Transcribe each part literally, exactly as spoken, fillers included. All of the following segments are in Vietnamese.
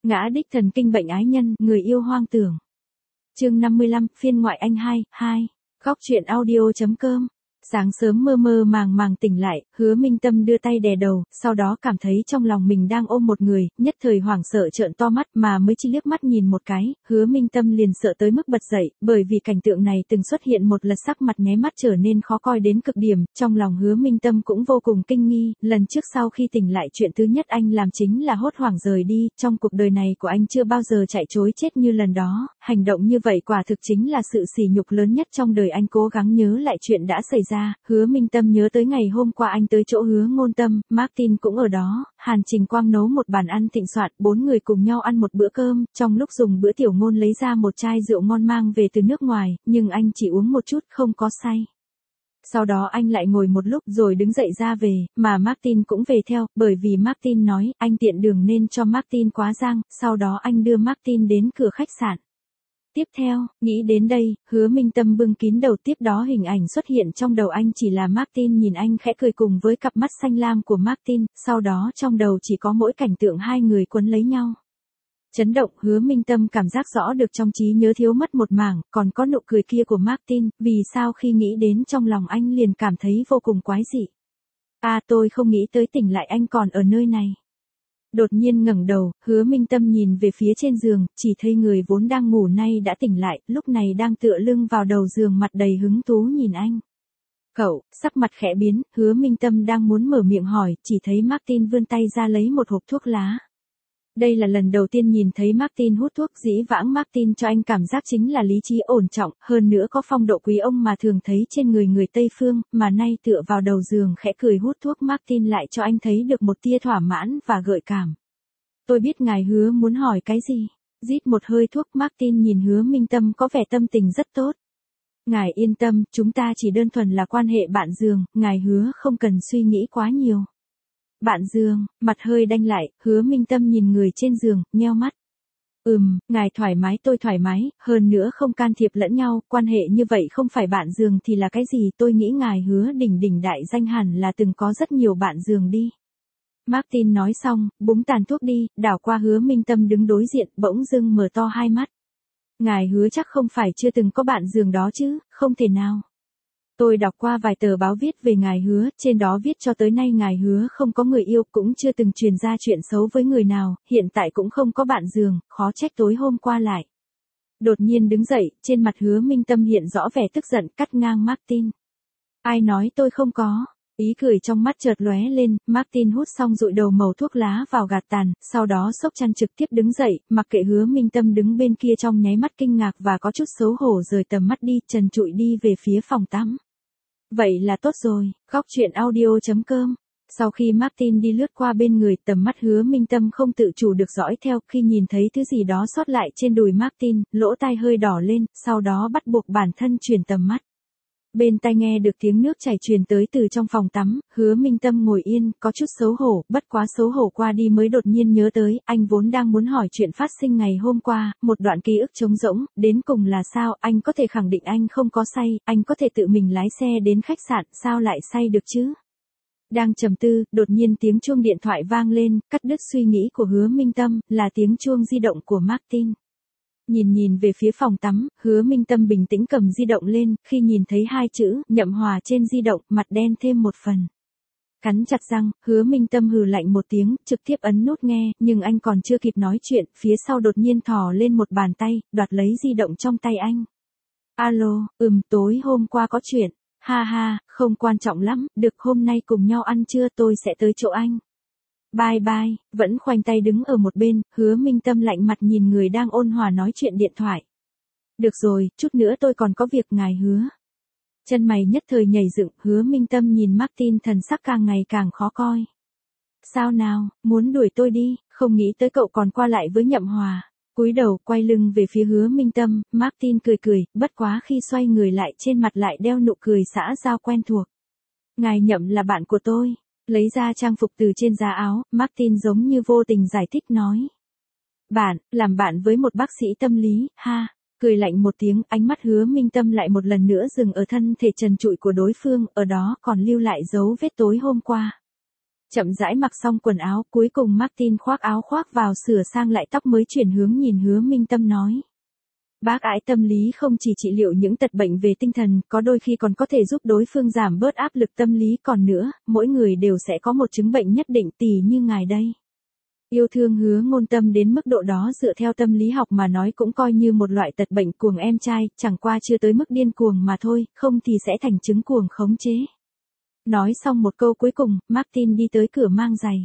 Ngã đích thần kinh bệnh ái nhân, người yêu hoang tưởng. Chương năm mươi lăm, phiên ngoại anh hai, hai. Góc truyện audio.com. Sáng sớm mơ mơ màng màng tỉnh lại, Hứa Minh Tâm đưa tay đè đầu, sau đó cảm thấy trong lòng mình đang ôm một người, nhất thời hoảng sợ trợn to mắt mà mới chỉ liếc mắt nhìn một cái, Hứa Minh Tâm liền sợ tới mức bật dậy, bởi vì cảnh tượng này từng xuất hiện một lần, sắc mặt nháy mắt trở nên khó coi đến cực điểm, trong lòng Hứa Minh Tâm cũng vô cùng kinh nghi, lần trước sau khi tỉnh lại chuyện thứ nhất anh làm chính là hốt hoảng rời đi, trong cuộc đời này của anh chưa bao giờ chạy trối chết như lần đó, hành động như vậy quả thực chính là sự sỉ nhục lớn nhất trong đời anh. Cố gắng nhớ lại chuyện đã xảy ra. Hứa Minh Tâm nhớ tới ngày hôm qua anh tới chỗ Hứa Ngôn Tâm, Martin cũng ở đó, Hàn Trình Quang nấu một bàn ăn thịnh soạn, bốn người cùng nhau ăn một bữa cơm, trong lúc dùng bữa Tiểu Ngôn lấy ra một chai rượu ngon mang về từ nước ngoài, nhưng anh chỉ uống một chút, không có say. Sau đó anh lại ngồi một lúc rồi đứng dậy ra về, mà Martin cũng về theo, bởi vì Martin nói, anh tiện đường nên cho Martin quá giang, sau đó anh đưa Martin đến cửa khách sạn. Tiếp theo, nghĩ đến đây, Hứa Minh Tâm bưng kín đầu, tiếp đó hình ảnh xuất hiện trong đầu anh chỉ là Martin nhìn anh khẽ cười cùng với cặp mắt xanh lam của Martin, sau đó trong đầu chỉ có mỗi cảnh tượng hai người quấn lấy nhau. Chấn động, Hứa Minh Tâm cảm giác rõ được trong trí nhớ thiếu mất một mảng, còn có nụ cười kia của Martin, vì sao khi nghĩ đến trong lòng anh liền cảm thấy vô cùng quái dị. À, tôi không nghĩ tới tỉnh lại anh còn ở nơi này. Đột nhiên ngẩng đầu, Hứa Minh Tâm nhìn về phía trên giường, chỉ thấy người vốn đang ngủ nay đã tỉnh lại, lúc này đang tựa lưng vào đầu giường mặt đầy hứng thú nhìn anh. Cậu, sắc mặt khẽ biến, Hứa Minh Tâm đang muốn mở miệng hỏi, chỉ thấy Martin vươn tay ra lấy một hộp thuốc lá. Đây là lần đầu tiên nhìn thấy Martin hút thuốc, dĩ vãng Martin cho anh cảm giác chính là lý trí ổn trọng, hơn nữa có phong độ quý ông mà thường thấy trên người người Tây Phương, mà nay tựa vào đầu giường khẽ cười hút thuốc, Martin lại cho anh thấy được một tia thỏa mãn và gợi cảm. Tôi biết ngài Hứa muốn hỏi cái gì. Rít một hơi thuốc, Martin nhìn Hứa Minh Tâm có vẻ tâm tình rất tốt. Ngài yên tâm, chúng ta chỉ đơn thuần là quan hệ bạn giường, ngài Hứa không cần suy nghĩ quá nhiều. Bạn giường, mặt hơi đanh lại, Hứa Minh Tâm nhìn người trên giường, nheo mắt. Ừm, ngài thoải mái tôi thoải mái, hơn nữa không can thiệp lẫn nhau, quan hệ như vậy không phải bạn giường thì là cái gì, tôi nghĩ ngài Hứa đỉnh đỉnh đại danh hẳn là từng có rất nhiều bạn giường đi. Martin nói xong, búng tàn thuốc đi, đảo qua Hứa Minh Tâm đứng đối diện, bỗng dưng mở to hai mắt. Ngài Hứa chắc không phải chưa từng có bạn giường đó chứ, không thể nào. Tôi đọc qua vài tờ báo viết về ngài Hứa, trên đó viết cho tới nay ngài Hứa không có người yêu, cũng chưa từng truyền ra chuyện xấu với người nào, hiện tại cũng không có bạn giường, khó trách tối hôm qua lại. Đột nhiên đứng dậy, trên mặt Hứa Minh Tâm hiện rõ vẻ tức giận, cắt ngang Martin. Ai nói tôi không có? Ý cười trong mắt chợt lóe lên, Martin hút xong dụi đầu mẩu thuốc lá vào gạt tàn, sau đó xốc chăn trực tiếp đứng dậy, mặc kệ Hứa Minh Tâm đứng bên kia trong nháy mắt kinh ngạc và có chút xấu hổ rời tầm mắt đi, trần trụi đi về phía phòng tắm. Vậy là tốt rồi, góc truyện audio.com. Sau khi Martin đi lướt qua bên người, tầm mắt Hứa Minh Tâm không tự chủ được dõi theo, khi nhìn thấy thứ gì đó sót lại trên đùi Martin, lỗ tai hơi đỏ lên, sau đó bắt buộc bản thân chuyển tầm mắt. Bên tai nghe được tiếng nước chảy truyền tới từ trong phòng tắm, Hứa Minh Tâm ngồi yên, có chút xấu hổ, bất quá xấu hổ qua đi mới đột nhiên nhớ tới, anh vốn đang muốn hỏi chuyện phát sinh ngày hôm qua, một đoạn ký ức trống rỗng, đến cùng là sao, anh có thể khẳng định anh không có say, anh có thể tự mình lái xe đến khách sạn, sao lại say được chứ? Đang trầm tư, đột nhiên tiếng chuông điện thoại vang lên, cắt đứt suy nghĩ của Hứa Minh Tâm, là tiếng chuông di động của Martin. Nhìn nhìn về phía phòng tắm, Hứa Minh Tâm bình tĩnh cầm di động lên, khi nhìn thấy hai chữ, Nhậm Hòa trên di động, mặt đen thêm một phần. Cắn chặt răng, Hứa Minh Tâm hừ lạnh một tiếng, trực tiếp ấn nút nghe, nhưng anh còn chưa kịp nói chuyện, phía sau đột nhiên thò lên một bàn tay, đoạt lấy di động trong tay anh. Alo, ừm, tối hôm qua có chuyện, ha ha, không quan trọng lắm, được hôm nay cùng nhau ăn trưa tôi sẽ tới chỗ anh. Bye bye, vẫn khoanh tay đứng ở một bên, Hứa Minh Tâm lạnh mặt nhìn người đang ôn hòa nói chuyện điện thoại. Được rồi, chút nữa tôi còn có việc ngài Hứa. Chân mày nhất thời nhảy dựng, Hứa Minh Tâm nhìn Martin thần sắc càng ngày càng khó coi. Sao nào, muốn đuổi tôi đi, không nghĩ tới cậu còn qua lại với Nhậm Hòa. Cúi đầu, quay lưng về phía Hứa Minh Tâm, Martin cười cười, bất quá khi xoay người lại trên mặt lại đeo nụ cười xã giao quen thuộc. Ngài Nhậm là bạn của tôi. Lấy ra trang phục từ trên giá áo, Martin giống như vô tình giải thích nói. Bạn, làm bạn với một bác sĩ tâm lý, ha, cười lạnh một tiếng, ánh mắt Hứa Minh Tâm lại một lần nữa dừng ở thân thể trần trụi của đối phương, ở đó còn lưu lại dấu vết tối hôm qua. Chậm rãi mặc xong quần áo, cuối cùng Martin khoác áo khoác vào sửa sang lại tóc mới chuyển hướng nhìn Hứa Minh Tâm nói. Bác ái tâm lý không chỉ trị liệu những tật bệnh về tinh thần, có đôi khi còn có thể giúp đối phương giảm bớt áp lực tâm lý, còn nữa, mỗi người đều sẽ có một chứng bệnh nhất định, tỉ như ngài đây. Yêu thương Hứa Ngôn Tâm đến mức độ đó dựa theo tâm lý học mà nói cũng coi như một loại tật bệnh cuồng em trai, chẳng qua chưa tới mức điên cuồng mà thôi, không thì sẽ thành chứng cuồng khống chế. Nói xong một câu cuối cùng, Martin đi tới cửa mang giày.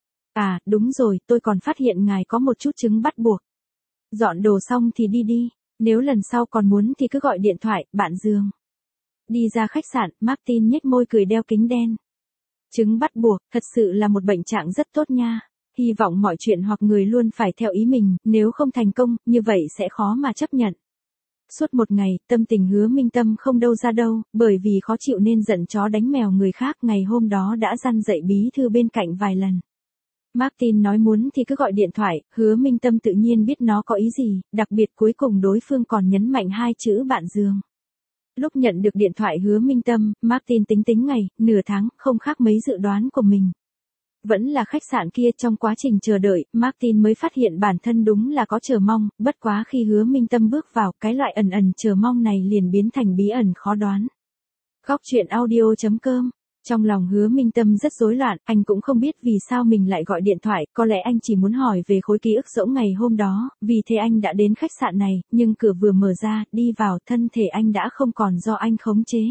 À, đúng rồi, tôi còn phát hiện ngài có một chút chứng bắt buộc. Dọn đồ xong thì đi đi, nếu lần sau còn muốn thì cứ gọi điện thoại, bạn giường. Đi ra khách sạn, Martin nhếch môi cười đeo kính đen. Chứng bắt buộc, thật sự là một bệnh trạng rất tốt nha. Hy vọng mọi chuyện hoặc người luôn phải theo ý mình, nếu không thành công, như vậy sẽ khó mà chấp nhận. Suốt một ngày, tâm tình Hứa Minh Tâm không đâu ra đâu, bởi vì khó chịu nên giận chó đánh mèo người khác, ngày hôm đó đã răn dậy bí thư bên cạnh vài lần. Martin nói muốn thì cứ gọi điện thoại, Hứa Minh Tâm tự nhiên biết nó có ý gì, đặc biệt cuối cùng đối phương còn nhấn mạnh hai chữ bạn giường. Lúc nhận được điện thoại Hứa Minh Tâm, Martin tính tính ngày, nửa tháng, không khác mấy dự đoán của mình. Vẫn là khách sạn kia, trong quá trình chờ đợi, Martin mới phát hiện bản thân đúng là có chờ mong, bất quá khi Hứa Minh Tâm bước vào, cái loại ẩn ẩn chờ mong này liền biến thành bí ẩn khó đoán. Góc truyện audio chấm com. Trong lòng Hứa Minh Tâm rất rối loạn, anh cũng không biết vì sao mình lại gọi điện thoại, có lẽ anh chỉ muốn hỏi về khối ký ức rỗng ngày hôm đó, vì thế anh đã đến khách sạn này, nhưng cửa vừa mở ra, đi vào, thân thể anh đã không còn do anh khống chế.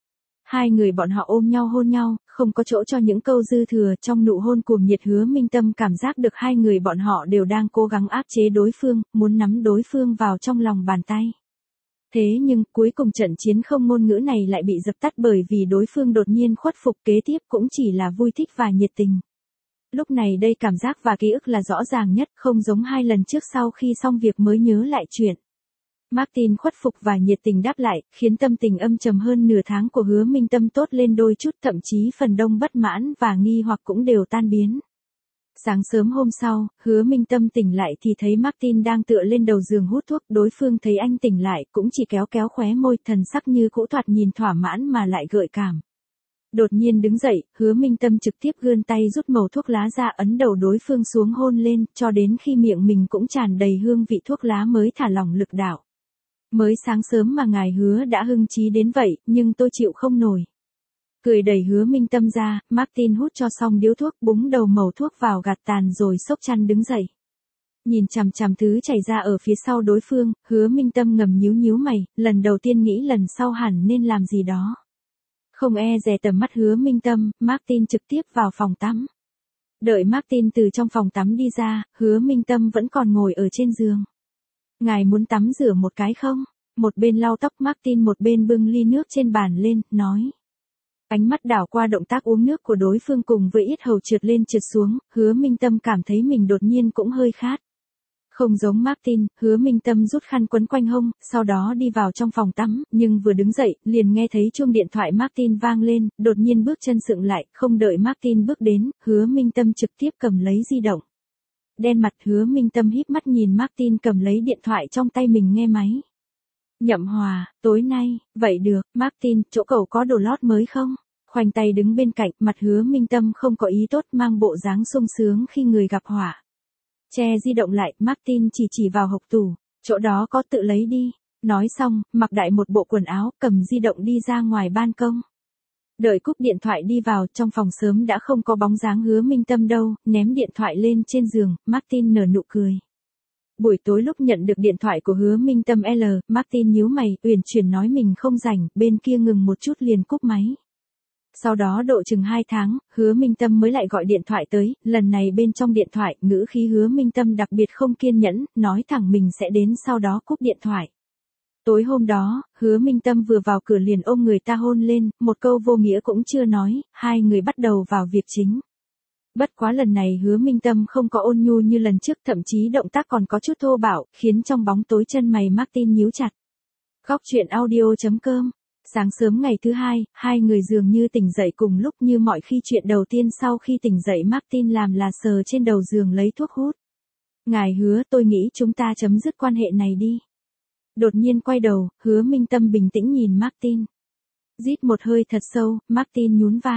Hai người bọn họ ôm nhau hôn nhau, không có chỗ cho những câu dư thừa, trong nụ hôn cuồng nhiệt Hứa Minh Tâm cảm giác được hai người bọn họ đều đang cố gắng áp chế đối phương, muốn nắm đối phương vào trong lòng bàn tay. Thế nhưng, cuối cùng trận chiến không ngôn ngữ này lại bị dập tắt bởi vì đối phương đột nhiên khuất phục, kế tiếp cũng chỉ là vui thích và nhiệt tình. Lúc này đây cảm giác và ký ức là rõ ràng nhất, không giống hai lần trước sau khi xong việc mới nhớ lại chuyện. Martin khuất phục và nhiệt tình đáp lại, khiến tâm tình âm trầm hơn nửa tháng của Hứa Minh Tâm tốt lên đôi chút, thậm chí phần đông bất mãn và nghi hoặc cũng đều tan biến. Sáng sớm hôm sau, Hứa Minh Tâm tỉnh lại thì thấy Martin đang tựa lên đầu giường hút thuốc, đối phương thấy anh tỉnh lại cũng chỉ kéo kéo khóe môi, thần sắc như cũ thoạt nhìn thỏa mãn mà lại gợi cảm. Đột nhiên đứng dậy, Hứa Minh Tâm trực tiếp vươn tay rút mẩu thuốc lá ra ấn đầu đối phương xuống hôn lên, cho đến khi miệng mình cũng tràn đầy hương vị thuốc lá mới thả lỏng lực đạo. Mới sáng sớm mà ngài Hứa đã hưng trí đến vậy, nhưng tôi chịu không nổi. Cười đẩy Hứa Minh Tâm ra, Martin hút cho xong điếu thuốc, búng đầu mẩu thuốc vào gạt tàn rồi xốc chăn đứng dậy. Nhìn chằm chằm thứ chảy ra ở phía sau đối phương, Hứa Minh Tâm ngầm nhíu nhíu mày, lần đầu tiên nghĩ lần sau hẳn nên làm gì đó. Không e dè tầm mắt Hứa Minh Tâm, Martin trực tiếp vào phòng tắm. Đợi Martin từ trong phòng tắm đi ra, Hứa Minh Tâm vẫn còn ngồi ở trên giường. Ngài muốn tắm rửa một cái không? Một bên lau tóc Martin một bên bưng ly nước trên bàn lên, nói. Ánh mắt đảo qua động tác uống nước của đối phương cùng với yết hầu trượt lên trượt xuống, Hứa Minh Tâm cảm thấy mình đột nhiên cũng hơi khát. Không giống Martin, Hứa Minh Tâm rút khăn quấn quanh hông, sau đó đi vào trong phòng tắm, nhưng vừa đứng dậy, liền nghe thấy chuông điện thoại Martin vang lên, đột nhiên bước chân sượng lại, không đợi Martin bước đến, Hứa Minh Tâm trực tiếp cầm lấy di động. Đen mặt Hứa Minh Tâm híp mắt nhìn Martin cầm lấy điện thoại trong tay mình nghe máy. Nhậm Hòa, tối nay, vậy được, Martin, chỗ cậu có đồ lót mới không? Khoanh tay đứng bên cạnh, mặt Hứa Minh Tâm không có ý tốt, mang bộ dáng sung sướng khi người gặp họa. Che di động lại, Martin chỉ chỉ vào hộc tủ, chỗ đó có tự lấy đi. Nói xong, mặc đại một bộ quần áo, cầm di động đi ra ngoài ban công. Đợi cúp điện thoại đi vào, trong phòng sớm đã không có bóng dáng Hứa Minh Tâm đâu, ném điện thoại lên trên giường, Martin nở nụ cười. Buổi tối lúc nhận được điện thoại của Hứa Minh Tâm L, Martin nhíu mày, uyển chuyển nói mình không rảnh, bên kia ngừng một chút liền cúp máy. Sau đó độ chừng hai tháng, Hứa Minh Tâm mới lại gọi điện thoại tới, lần này bên trong điện thoại, ngữ khí Hứa Minh Tâm đặc biệt không kiên nhẫn, nói thẳng mình sẽ đến sau đó cúp điện thoại. Tối hôm đó, Hứa Minh Tâm vừa vào cửa liền ôm người ta hôn lên, một câu vô nghĩa cũng chưa nói, hai người bắt đầu vào việc chính. Bất quá lần này Hứa Minh Tâm không có ôn nhu như lần trước, thậm chí động tác còn có chút thô bạo, khiến trong bóng tối chân mày Martin nhíu chặt. Góc truyện audio chấm com. Sáng sớm ngày thứ hai, hai người dường như tỉnh dậy cùng lúc, như mọi khi chuyện đầu tiên sau khi tỉnh dậy Martin làm là sờ trên đầu giường lấy thuốc hút. Ngài Hứa, tôi nghĩ chúng ta chấm dứt quan hệ này đi. Đột nhiên quay đầu, Hứa Minh Tâm bình tĩnh nhìn Martin. Rít một hơi thật sâu, Martin nhún vai.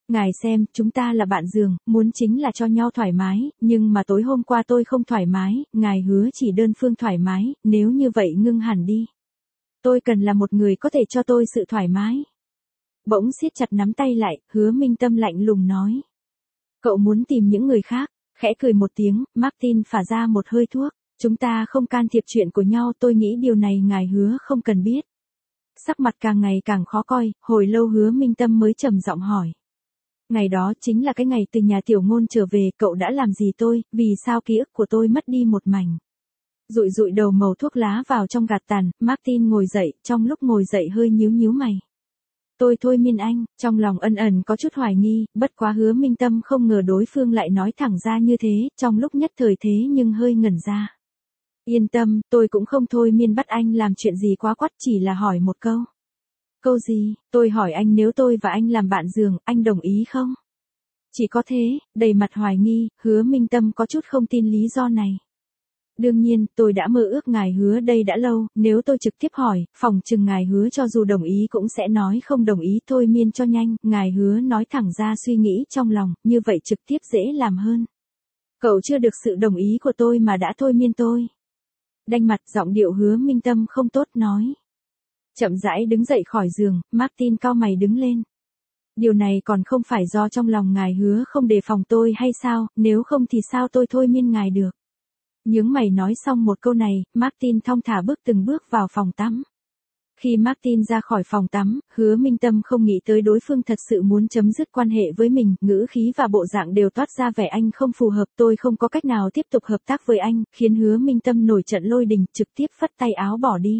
Ngài xem, chúng ta là bạn giường, muốn chính là cho nhau thoải mái, nhưng mà tối hôm qua tôi không thoải mái, ngài hứa chỉ đơn phương thoải mái, nếu như vậy ngưng hẳn đi. Tôi cần là một người có thể cho tôi sự thoải mái. Bỗng siết chặt nắm tay lại, Hứa Minh Tâm lạnh lùng nói. Cậu muốn tìm những người khác, khẽ cười một tiếng, Martin phả ra một hơi thuốc. Chúng ta không can thiệp chuyện của nhau, tôi nghĩ điều này ngài hứa không cần biết. Sắc mặt càng ngày càng khó coi, hồi lâu Hứa Minh Tâm mới trầm giọng hỏi. Ngày đó chính là cái ngày từ nhà tiểu ngôn trở về, cậu đã làm gì tôi, vì sao ký ức của tôi mất đi một mảnh. Rụi rụi đầu màu thuốc lá vào trong gạt tàn, Martin ngồi dậy, trong lúc ngồi dậy hơi nhíu nhíu mày. Tôi thôi miên anh, trong lòng ẩn ẩn có chút hoài nghi, bất quá Hứa Minh Tâm không ngờ đối phương lại nói thẳng ra như thế, trong lúc nhất thời thế nhưng hơi ngẩn ra. Yên tâm, tôi cũng không thôi miên bắt anh làm chuyện gì quá quắt, chỉ là hỏi một câu. Câu gì? Tôi hỏi anh nếu tôi và anh làm bạn giường, anh đồng ý không? Chỉ có thế, đầy mặt hoài nghi, Hứa Minh Tâm có chút không tin lý do này. Đương nhiên, tôi đã mơ ước ngài hứa đây đã lâu, nếu tôi trực tiếp hỏi, phòng chừng ngài hứa cho dù đồng ý cũng sẽ nói không đồng ý, thôi miên cho nhanh, ngài hứa nói thẳng ra suy nghĩ trong lòng, như vậy trực tiếp dễ làm hơn. Cậu chưa được sự đồng ý của tôi mà đã thôi miên tôi. Đanh mặt, giọng điệu Hứa Minh Tâm không tốt nói. Chậm rãi đứng dậy khỏi giường, Martin cau mày đứng lên. Điều này còn không phải do trong lòng ngài hứa không đề phòng tôi hay sao, nếu không thì sao tôi thôi miên ngài được. Nhướng mày nói xong một câu này, Martin thong thả bước từng bước vào phòng tắm. Khi Martin ra khỏi phòng tắm, Hứa Minh Tâm không nghĩ tới đối phương thật sự muốn chấm dứt quan hệ với mình, ngữ khí và bộ dạng đều toát ra vẻ anh không phù hợp, tôi không có cách nào tiếp tục hợp tác với anh, khiến Hứa Minh Tâm nổi trận lôi đình, trực tiếp phất tay áo bỏ đi.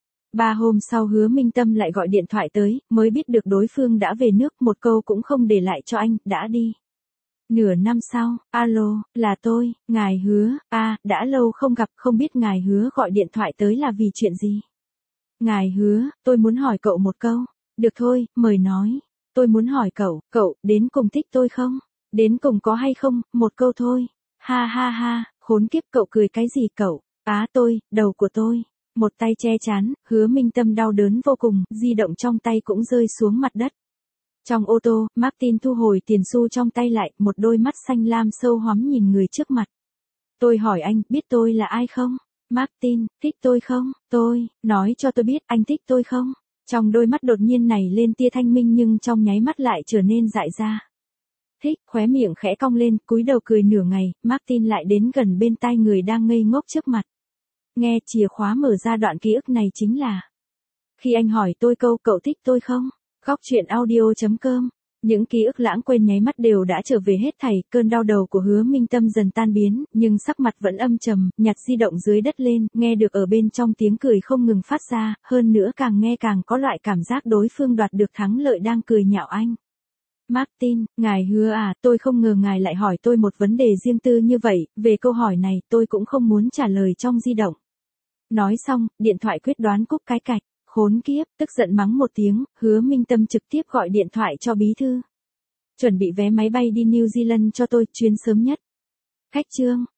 Ba hôm sau Hứa Minh Tâm lại gọi điện thoại tới, mới biết được đối phương đã về nước, một câu cũng không để lại cho anh, đã đi. Nửa năm sau, alo, là tôi, ngài Hứa, a, à, đã lâu không gặp, không biết ngài Hứa gọi điện thoại tới là vì chuyện gì. Ngài Hứa, tôi muốn hỏi cậu một câu. Được thôi, mời nói. Tôi muốn hỏi cậu, cậu, đến cùng thích tôi không? Đến cùng có hay không, một câu thôi. Ha ha ha, khốn kiếp, cậu cười cái gì cậu? Á tôi, đầu của tôi. Một tay che chán, Hứa Minh Tâm đau đớn vô cùng, di động trong tay cũng rơi xuống mặt đất. Trong ô tô, Martin thu hồi tiền xu trong tay lại, một đôi mắt xanh lam sâu hoắm nhìn người trước mặt. Tôi hỏi anh, biết tôi là ai không? Martin, thích tôi không? Tôi, nói cho tôi biết, anh thích tôi không? Trong đôi mắt đột nhiên nảy lên tia thanh minh nhưng trong nháy mắt lại trở nên dại ra. Thích, khóe miệng khẽ cong lên, cúi đầu cười nửa ngày, Martin lại đến gần bên tai người đang ngây ngốc trước mặt. Nghe chìa khóa mở ra đoạn ký ức này chính là. Khi anh hỏi tôi câu cậu thích tôi không? Góc truyện audio chấm com. Những ký ức lãng quên nháy mắt đều đã trở về hết thảy, cơn đau đầu của Hứa Minh Tâm dần tan biến, nhưng sắc mặt vẫn âm trầm, nhặt di động dưới đất lên, nghe được ở bên trong tiếng cười không ngừng phát ra, hơn nữa càng nghe càng có loại cảm giác đối phương đoạt được thắng lợi đang cười nhạo anh. Martin, ngài Hứa à, tôi không ngờ ngài lại hỏi tôi một vấn đề riêng tư như vậy, về câu hỏi này tôi cũng không muốn trả lời trong di động. Nói xong, điện thoại quyết đoán cúp cái cạch. Khốn kiếp, tức giận mắng một tiếng, Hứa Minh Tâm trực tiếp gọi điện thoại cho bí thư. Chuẩn bị vé máy bay đi New Zealand cho tôi, chuyến sớm nhất. Khách trương,